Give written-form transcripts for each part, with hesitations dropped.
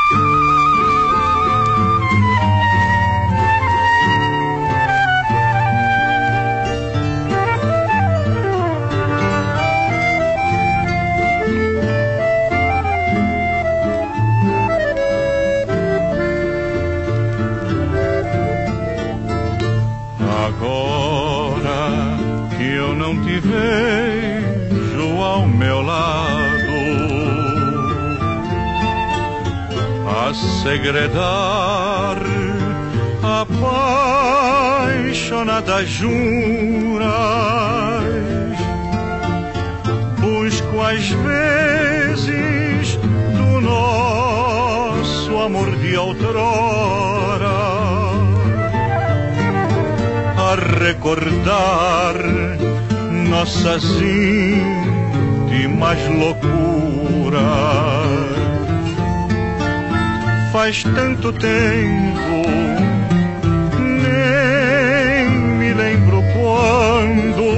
vejo ao meu lado a segredar apaixonadas juras. Busco às vezes do nosso amor de outrora a recordar nossas íntimas loucuras. Faz tanto tempo, nem me lembro quando.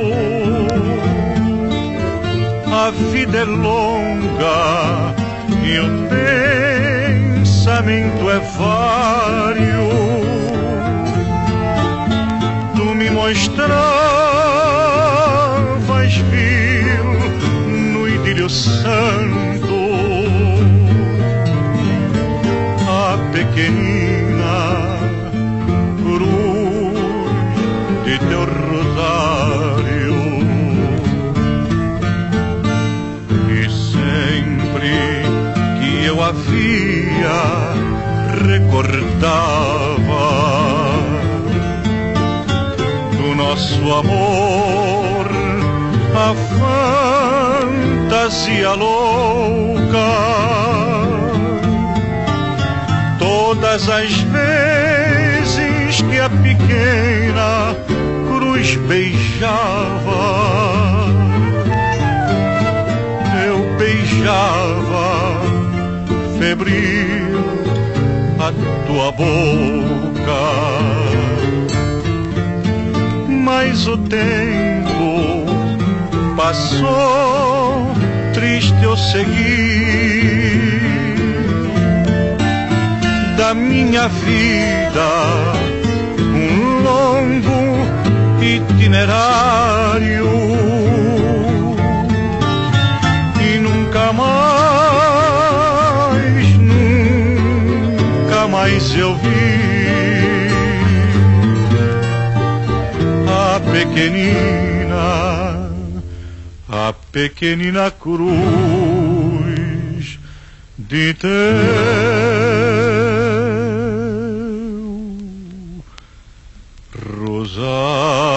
A vida é longa e o pensamento é vário. Tu me mostravas vir no idílio santo a pequenina cruz de teu rosário. E sempre que eu a via recordava nosso amor, a fantasia louca. Todas as vezes que a pequena cruz beijava, eu beijava febril a tua boca. Mas o tempo passou, triste eu segui da minha vida um longo itinerário e nunca mais eu vi a pequenina cruz de teu rosário.